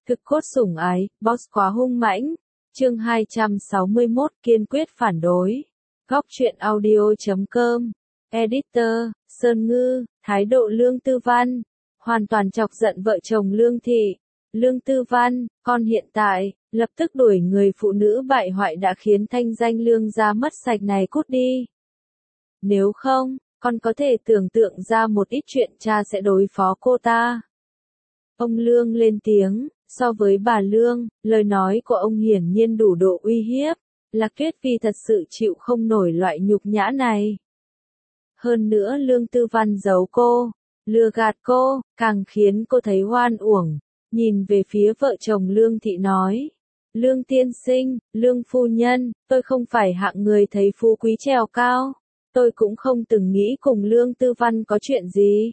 Thực cốt sủng ái, boss quá hung mãnh. Chương 261 kiên quyết phản đối. Góc truyện audio.com. Editor, Sơn Ngư, thái độ Lương Tư Văn. Hoàn toàn chọc giận vợ chồng Lương Thị. Lương Tư Văn, con hiện tại, lập tức đuổi người phụ nữ bại hoại đã khiến thanh danh Lương gia mất sạch này cút đi. Nếu không, con có thể tưởng tượng ra một ít chuyện cha sẽ đối phó cô ta. Ông Lương lên tiếng, so với bà Lương, lời nói của ông hiển nhiên đủ độ uy hiếp. Lạc Tuyết Phi thật sự chịu không nổi loại nhục nhã này. Hơn nữa Lương Tư Văn giấu cô, lừa gạt cô, càng khiến cô thấy oan uổng. Nhìn về phía vợ chồng Lương Thị nói. Lương tiên sinh, Lương phu nhân, tôi không phải hạng người thấy phú quý trèo cao. Tôi cũng không từng nghĩ cùng Lương Tư Văn có chuyện gì.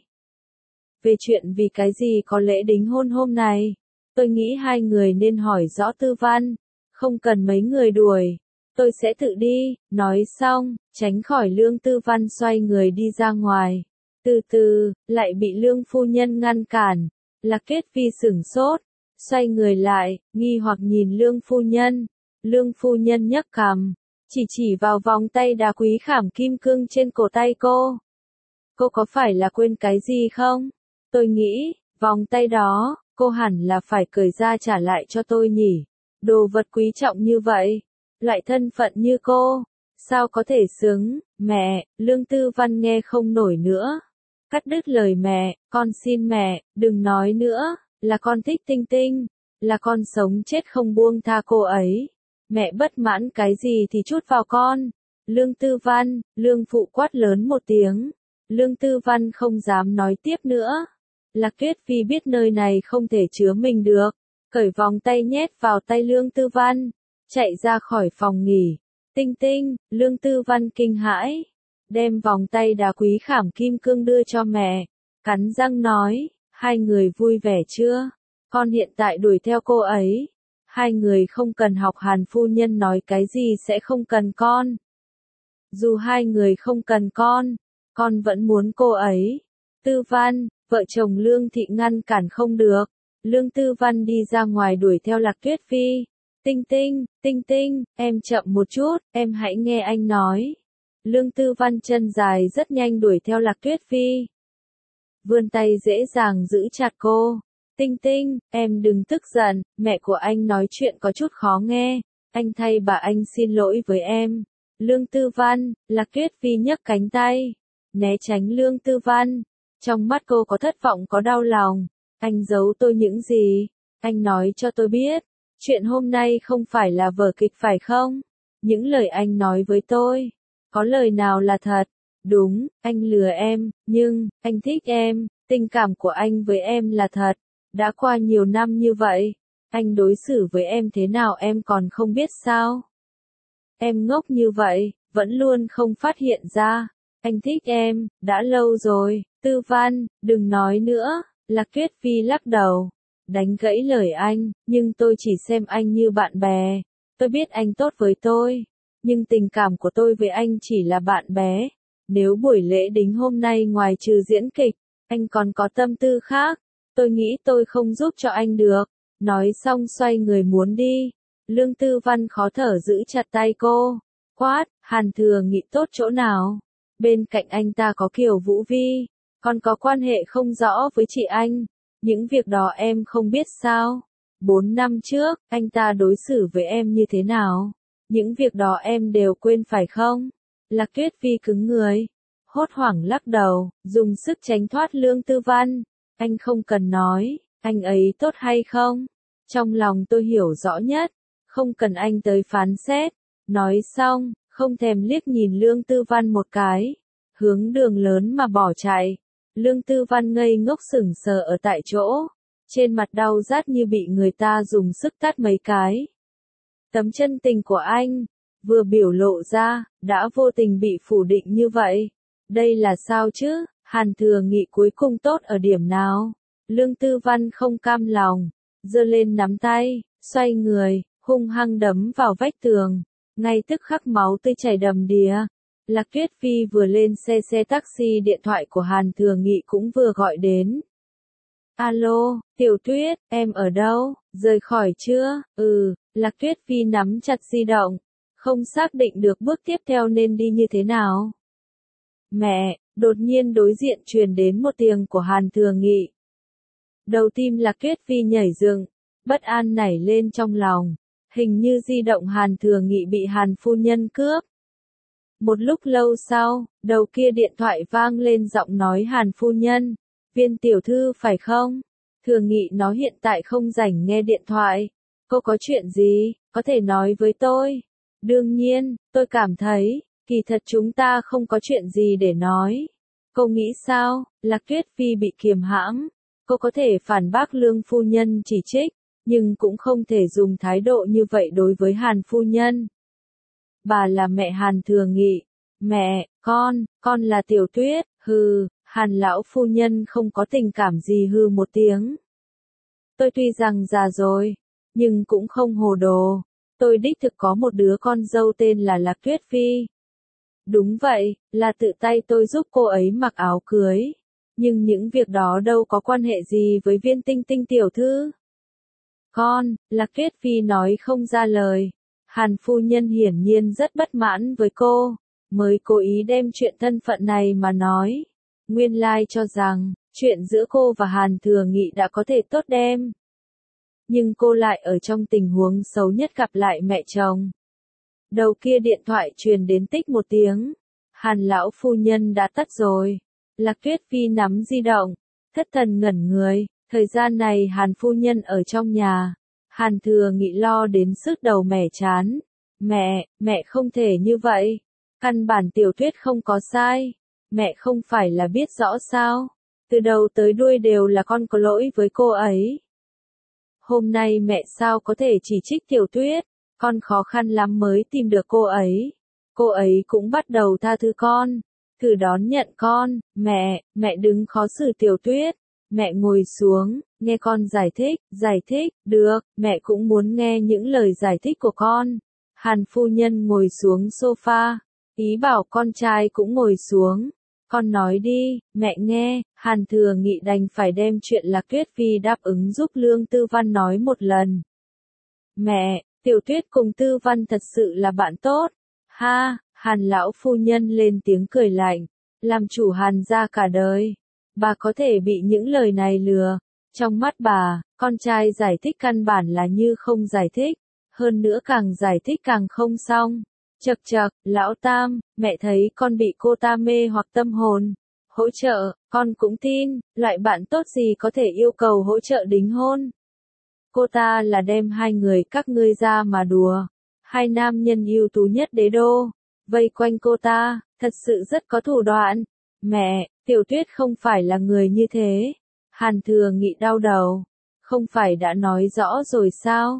Về chuyện vì cái gì có lễ đính hôn hôm này, tôi nghĩ hai người nên hỏi rõ Tư Văn, không cần mấy người đuổi, tôi sẽ tự đi. Nói xong, tránh khỏi Lương Tư Văn xoay người đi ra ngoài. Từ từ, lại bị Lương phu nhân ngăn cản. Lạc Tuyết Phi sửng sốt, xoay người lại, nghi hoặc nhìn Lương phu nhân. Lương phu nhân nhấc cằm, chỉ vào vòng tay đá quý khảm kim cương trên cổ tay cô. Cô có phải là quên cái gì không? Tôi nghĩ, vòng tay đó, cô hẳn là phải cởi ra trả lại cho tôi nhỉ. Đồ vật quý trọng như vậy, loại thân phận như cô, sao có thể xứng? Mẹ, Lương Tư Văn nghe không nổi nữa. Cắt đứt lời mẹ, con xin mẹ, đừng nói nữa, là con thích Tinh Tinh, là con sống chết không buông tha cô ấy. Mẹ bất mãn cái gì thì trút vào con. Lương Tư Văn, Lương phụ quát lớn một tiếng. Lương Tư Văn không dám nói tiếp nữa. Lạc Tuyết Phi biết nơi này không thể chứa mình được, cởi vòng tay nhét vào tay Lương Tư Văn, chạy ra khỏi phòng nghỉ. Tinh Tinh, Lương Tư Văn kinh hãi, đem vòng tay đá quý khảm kim cương đưa cho mẹ, cắn răng nói, hai người vui vẻ chưa? Con hiện tại đuổi theo cô ấy. Hai người không cần học Hàn phu nhân nói cái gì sẽ không cần con. Dù hai người không cần con vẫn muốn cô ấy. Tư Văn, vợ chồng Lương Thị ngăn cản không được. Lương Tư Văn đi ra ngoài đuổi theo Lạc Tuyết Phi. Tinh Tinh, em chậm một chút, em hãy nghe anh nói. Lương Tư Văn chân dài rất nhanh đuổi theo Lạc Tuyết Phi. Vươn tay dễ dàng giữ chặt cô. Tinh Tinh, em đừng tức giận, mẹ của anh nói chuyện có chút khó nghe, anh thay bà anh xin lỗi với em. Lương Tư Văn, Lạc Tuyết Phi nhấc cánh tay, né tránh Lương Tư Văn. Trong mắt cô có thất vọng có đau lòng. Anh giấu tôi những gì? Anh nói cho tôi biết. Chuyện hôm nay không phải là vở kịch phải không? Những lời anh nói với tôi, có lời nào là thật? Đúng, anh lừa em, nhưng, anh thích em, tình cảm của anh với em là thật. Đã qua nhiều năm như vậy, anh đối xử với em thế nào em còn không biết sao? Em ngốc như vậy, vẫn luôn không phát hiện ra. Anh thích em, đã lâu rồi. Tư Văn, đừng nói nữa. Lạc Tuyết Phi lắc đầu, đánh gãy lời anh, nhưng tôi chỉ xem anh như bạn bè. Tôi biết anh tốt với tôi, nhưng tình cảm của tôi với anh chỉ là bạn bè. Nếu buổi lễ đính hôm nay ngoài trừ diễn kịch, anh còn có tâm tư khác, tôi nghĩ tôi không giúp cho anh được. Nói xong xoay người muốn đi. Lương Tư Văn khó thở giữ chặt tay cô, quát, Hàn Thừa Nghị tốt chỗ nào? Bên cạnh anh ta có Kiều Vũ Vi, còn có quan hệ không rõ với chị anh. Những việc đó em không biết sao? 4 năm trước, anh ta đối xử với em như thế nào? Những việc đó em đều quên phải không? Lạc Tuyết Phi cứng người, hốt hoảng lắc đầu, dùng sức tránh thoát Lương Tư Văn. Anh không cần nói, anh ấy tốt hay không? Trong lòng tôi hiểu rõ nhất, không cần anh tới phán xét. Nói xong, không thèm liếc nhìn Lương Tư Văn một cái, hướng đường lớn mà bỏ chạy. Lương Tư Văn ngây ngốc sững sờ ở tại chỗ, trên mặt đau rát như bị người ta dùng sức tát mấy cái. Tấm chân tình của anh, vừa biểu lộ ra, đã vô tình bị phủ định như vậy. Đây là sao chứ? Hàn Thừa Nghị cuối cùng tốt ở điểm nào? Lương Tư Văn không cam lòng, giơ lên nắm tay, xoay người, hung hăng đấm vào vách tường. Ngay tức khắc máu tươi chảy đầm đìa. Lạc Tuyết Phi vừa lên xe taxi, điện thoại của Hàn Thừa Nghị cũng vừa gọi đến. Alo, Tiểu Tuyết, em ở đâu? Rời khỏi chưa? Lạc Tuyết Phi nắm chặt di động, không xác định được bước tiếp theo nên đi như thế nào. Mẹ, đột nhiên đối diện truyền đến một tiếng của Hàn Thừa Nghị. Đầu tim Lạc Tuyết Phi nhảy dựng, bất an nảy lên trong lòng, hình như di động Hàn Thừa Nghị bị Hàn phu nhân cướp. Một lúc lâu sau, đầu kia điện thoại vang lên giọng nói Hàn phu nhân, Viên tiểu thư phải không? Thừa Nghị nó hiện tại không rảnh nghe điện thoại. Cô có chuyện gì, có thể nói với tôi? Đương nhiên, tôi cảm thấy, kỳ thật chúng ta không có chuyện gì để nói. Cô nghĩ sao? Lạc Tuyết Phi bị kiềm hãm. Cô có thể phản bác Lương phu nhân chỉ trích, nhưng cũng không thể dùng thái độ như vậy đối với Hàn phu nhân. Bà là mẹ Hàn Thừa Nghị. Mẹ, con là Tiểu Tuyết, hừ, Hàn lão phu nhân không có tình cảm gì hừ một tiếng. Tôi tuy rằng già rồi, nhưng cũng không hồ đồ. Tôi đích thực có một đứa con dâu tên là Lạc Tuyết Phi. Đúng vậy, là tự tay tôi giúp cô ấy mặc áo cưới. Nhưng những việc đó đâu có quan hệ gì với Viên Tinh Tinh tiểu thư. Lạc Tuyết Phi nói không ra lời. Hàn phu nhân hiển nhiên rất bất mãn với cô, mới cố ý đem chuyện thân phận này mà nói. Nguyên lai cho rằng, chuyện giữa cô và Hàn Thừa Nghị đã có thể tốt đẹp. Nhưng cô lại ở trong tình huống xấu nhất gặp lại mẹ chồng. Đầu kia điện thoại truyền đến tích một tiếng. Hàn lão phu nhân đã tắt rồi. Lạc Tuyết Phi nắm di động, thất thần ngẩn người. Thời gian này Hàn phu nhân ở trong nhà. Hàn Thừa Nghị lo đến sứt đầu mẻ chán. Mẹ không thể như vậy. Căn bản Tiểu Tuyết không có sai. Mẹ không phải là biết rõ sao. Từ đầu tới đuôi đều là con có lỗi với cô ấy. Hôm nay mẹ sao có thể chỉ trích Tiểu Tuyết. Con khó khăn lắm mới tìm được cô ấy. Cô ấy cũng bắt đầu tha thứ con. Thử đón nhận con. Mẹ đừng khó xử Tiểu Tuyết. Mẹ ngồi xuống, nghe con giải thích, được, mẹ cũng muốn nghe những lời giải thích của con. Hàn phu nhân ngồi xuống sofa, ý bảo con trai cũng ngồi xuống. Con nói đi, mẹ nghe. Hàn Thừa Nghị đành phải đem chuyện Lạc Tuyết Phi đáp ứng giúp Lương Tư Văn nói một lần. Mẹ, Tiểu Tuyết cùng Tư Văn thật sự là bạn tốt. Ha, Hàn lão phu nhân lên tiếng cười lạnh, làm chủ Hàn gia cả đời. Bà có thể bị những lời này lừa. Trong mắt bà, con trai giải thích căn bản là như không giải thích. Hơn nữa càng giải thích càng không xong. Chậc chậc, lão Tam, mẹ thấy con bị cô ta mê hoặc tâm hồn. Hỗ trợ, con cũng tin, loại bạn tốt gì có thể yêu cầu hỗ trợ đính hôn. Cô ta là đem hai người các ngươi ra mà đùa. Hai nam nhân ưu tú nhất đế đô, vây quanh cô ta, thật sự rất có thủ đoạn. Mẹ, Tiểu Tuyết không phải là người như thế. Hàn Thừa Nghị đau đầu. Không phải đã nói rõ rồi sao?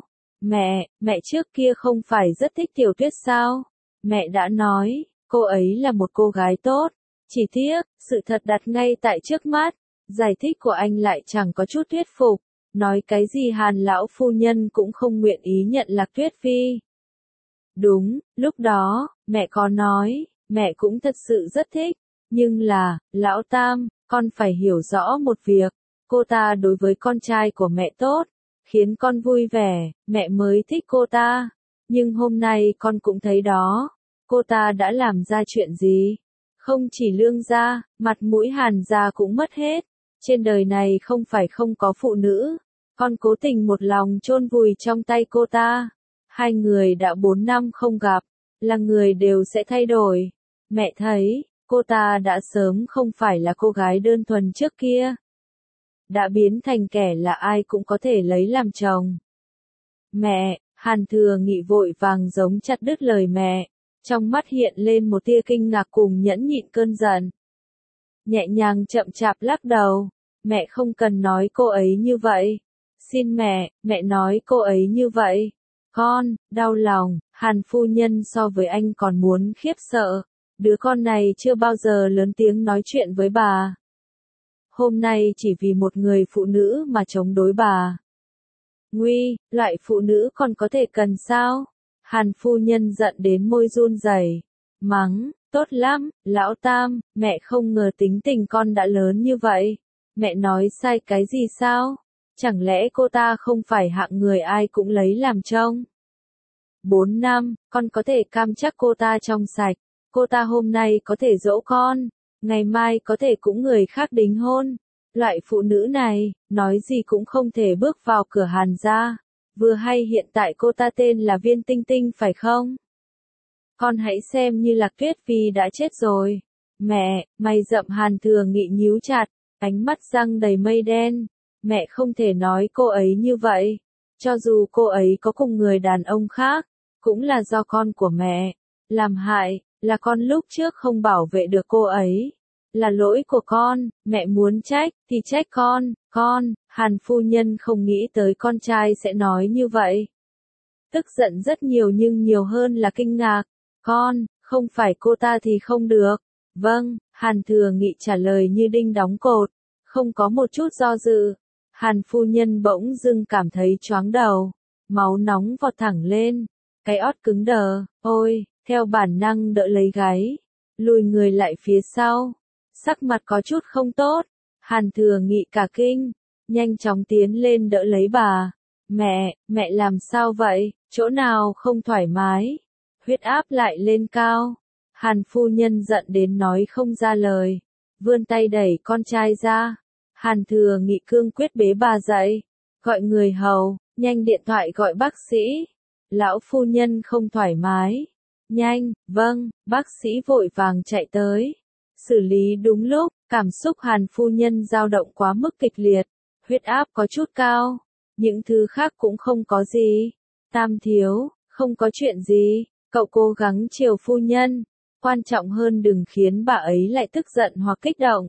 Mẹ trước kia không phải rất thích Tiểu Tuyết sao? Mẹ đã nói, cô ấy là một cô gái tốt. Chỉ tiếc, sự thật đặt ngay tại trước mắt. Giải thích của anh lại chẳng có chút thuyết phục. Nói cái gì Hàn lão phu nhân cũng không nguyện ý nhận Lạc Tuyết Phi. Đúng, lúc đó, mẹ có nói, mẹ cũng thật sự rất thích. Nhưng là, lão Tam, con phải hiểu rõ một việc. Cô ta đối với con trai của mẹ tốt, khiến con vui vẻ, mẹ mới thích cô ta. Nhưng hôm nay con cũng thấy đó, cô ta đã làm ra chuyện gì? Không chỉ Lương gia, mặt mũi Hàn gia cũng mất hết. Trên đời này không phải không có phụ nữ. Con cố tình một lòng chôn vùi trong tay cô ta. Hai người đã 4 năm không gặp, là người đều sẽ thay đổi. Mẹ thấy, cô ta đã sớm không phải là cô gái đơn thuần trước kia. Đã biến thành kẻ là ai cũng có thể lấy làm chồng. Mẹ, Hàn Thừa Nghị vội vàng giống chặt đứt lời mẹ. Trong mắt hiện lên một tia kinh ngạc cùng nhẫn nhịn cơn giận. Nhẹ nhàng chậm chạp lắc đầu. Mẹ không cần nói cô ấy như vậy. Xin mẹ nói cô ấy như vậy. Con, đau lòng, Hàn phu nhân so với anh còn muốn khiếp sợ. Đứa con này chưa bao giờ lớn tiếng nói chuyện với bà. Hôm nay chỉ vì một người phụ nữ mà chống đối bà. Nguy, loại phụ nữ còn có thể cần sao? Hàn phu nhân giận đến môi run rẩy, mắng, tốt lắm, lão Tam, mẹ không ngờ tính tình con đã lớn như vậy. Mẹ nói sai cái gì sao? Chẳng lẽ cô ta không phải hạng người ai cũng lấy làm trông? 4 năm, con có thể cam chắc cô ta trong sạch. Cô ta hôm nay có thể dỗ con, ngày mai có thể cũng người khác đính hôn. Loại phụ nữ này, nói gì cũng không thể bước vào cửa Hàn gia. Vừa hay hiện tại cô ta tên là Viên Tinh Tinh phải không? Con hãy xem như Lạc Tuyết Phi đã chết rồi. Mẹ, mày rậm Hàn Thừa Nghị nhíu chặt, ánh mắt răng đầy mây đen. Mẹ không thể nói cô ấy như vậy. Cho dù cô ấy có cùng người đàn ông khác, cũng là do con của mẹ làm hại, là con lúc trước không bảo vệ được cô ấy. Là lỗi của con, mẹ muốn trách, thì trách con, Hàn phu nhân không nghĩ tới con trai sẽ nói như vậy. Tức giận rất nhiều nhưng nhiều hơn là kinh ngạc. Con, không phải cô ta thì không được. Vâng, Hàn Thừa Nghị trả lời như đinh đóng cột, không có một chút do dự. Hàn phu nhân bỗng dưng cảm thấy choáng đầu, máu nóng vọt thẳng lên, cái ót cứng đờ, ôi, theo bản năng đỡ lấy gáy, lùi người lại phía sau, sắc mặt có chút không tốt. Hàn Thừa Nghị cả kinh, nhanh chóng tiến lên đỡ lấy bà. Mẹ làm sao vậy, chỗ nào không thoải mái? Huyết áp lại lên cao. Hàn phu nhân giận đến nói không ra lời, vươn tay đẩy con trai ra. Hàn Thừa Nghị cương quyết bế bà dậy, gọi người hầu, nhanh điện thoại gọi bác sĩ. Lão phu nhân không thoải mái. Nhanh, vâng, bác sĩ vội vàng chạy tới. Xử lý đúng lúc, cảm xúc Hàn phu nhân dao động quá mức kịch liệt, huyết áp có chút cao, những thứ khác cũng không có gì. Tam thiếu, không có chuyện gì, cậu cố gắng chiều phu nhân, quan trọng hơn đừng khiến bà ấy lại tức giận hoặc kích động.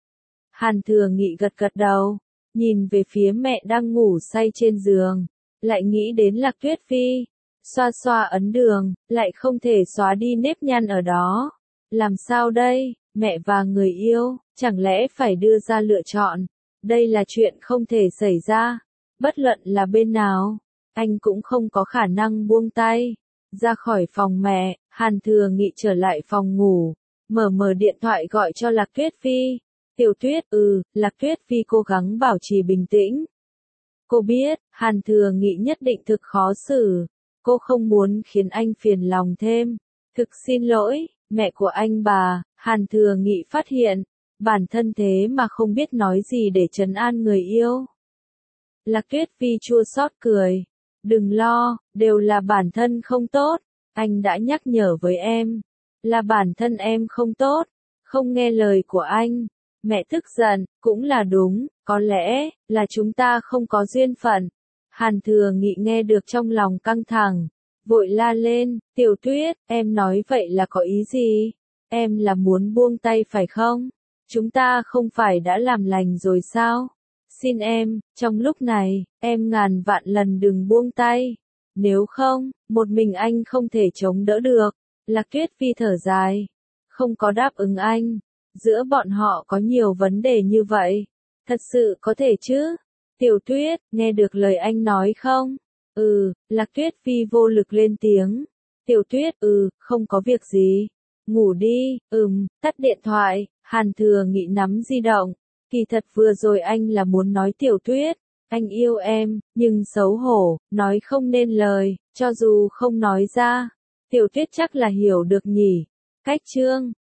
Hàn Thừa Nghị gật gật đầu, nhìn về phía mẹ đang ngủ say trên giường, lại nghĩ đến Lạc Tuyết Phi, xoa xoa ấn đường, lại không thể xóa đi nếp nhăn ở đó. Làm sao đây, mẹ và người yêu, chẳng lẽ phải đưa ra lựa chọn? Đây là chuyện không thể xảy ra, bất luận là bên nào, anh cũng không có khả năng buông tay. Ra khỏi phòng mẹ, Hàn Thừa Nghị trở lại phòng ngủ, mở điện thoại gọi cho Lạc Tuyết Phi. Tiểu Tuyết, Lạc Tuyết Phi cố gắng bảo trì bình tĩnh. Cô biết, Hàn Thừa Nghị nhất định thực khó xử. Cô không muốn khiến anh phiền lòng thêm. Thực xin lỗi, mẹ của anh bà. Hàn Thừa Nghị phát hiện, bản thân thế mà không biết nói gì để trấn an người yêu. Lạc Tuyết Phi chua xót cười. Đừng lo, đều là bản thân không tốt. Anh đã nhắc nhở với em. Là bản thân em không tốt, không nghe lời của anh. Mẹ tức giận, cũng là đúng, có lẽ là chúng ta không có duyên phận. Hàn Thừa Nghị nghe được trong lòng căng thẳng, vội la lên, Tiểu Tuyết, em nói vậy là có ý gì? Em là muốn buông tay phải không? Chúng ta không phải đã làm lành rồi sao? Xin em, trong lúc này, em ngàn vạn lần đừng buông tay. Nếu không, một mình anh không thể chống đỡ được. Lạc Tuyết Phi thở dài, không có đáp ứng anh. Giữa bọn họ có nhiều vấn đề như vậy. Thật sự có thể chứ? Tiểu Tuyết, nghe được lời anh nói không? Lạc Tuyết Phi vô lực lên tiếng. Tiểu Tuyết, không có việc gì. Ngủ đi, tắt điện thoại. Hàn Thừa Nghị nắm di động. Kỳ thật vừa rồi anh là muốn nói Tiểu Tuyết, anh yêu em, nhưng xấu hổ, nói không nên lời, cho dù không nói ra. Tiểu Tuyết chắc là hiểu được nhỉ. Cách chương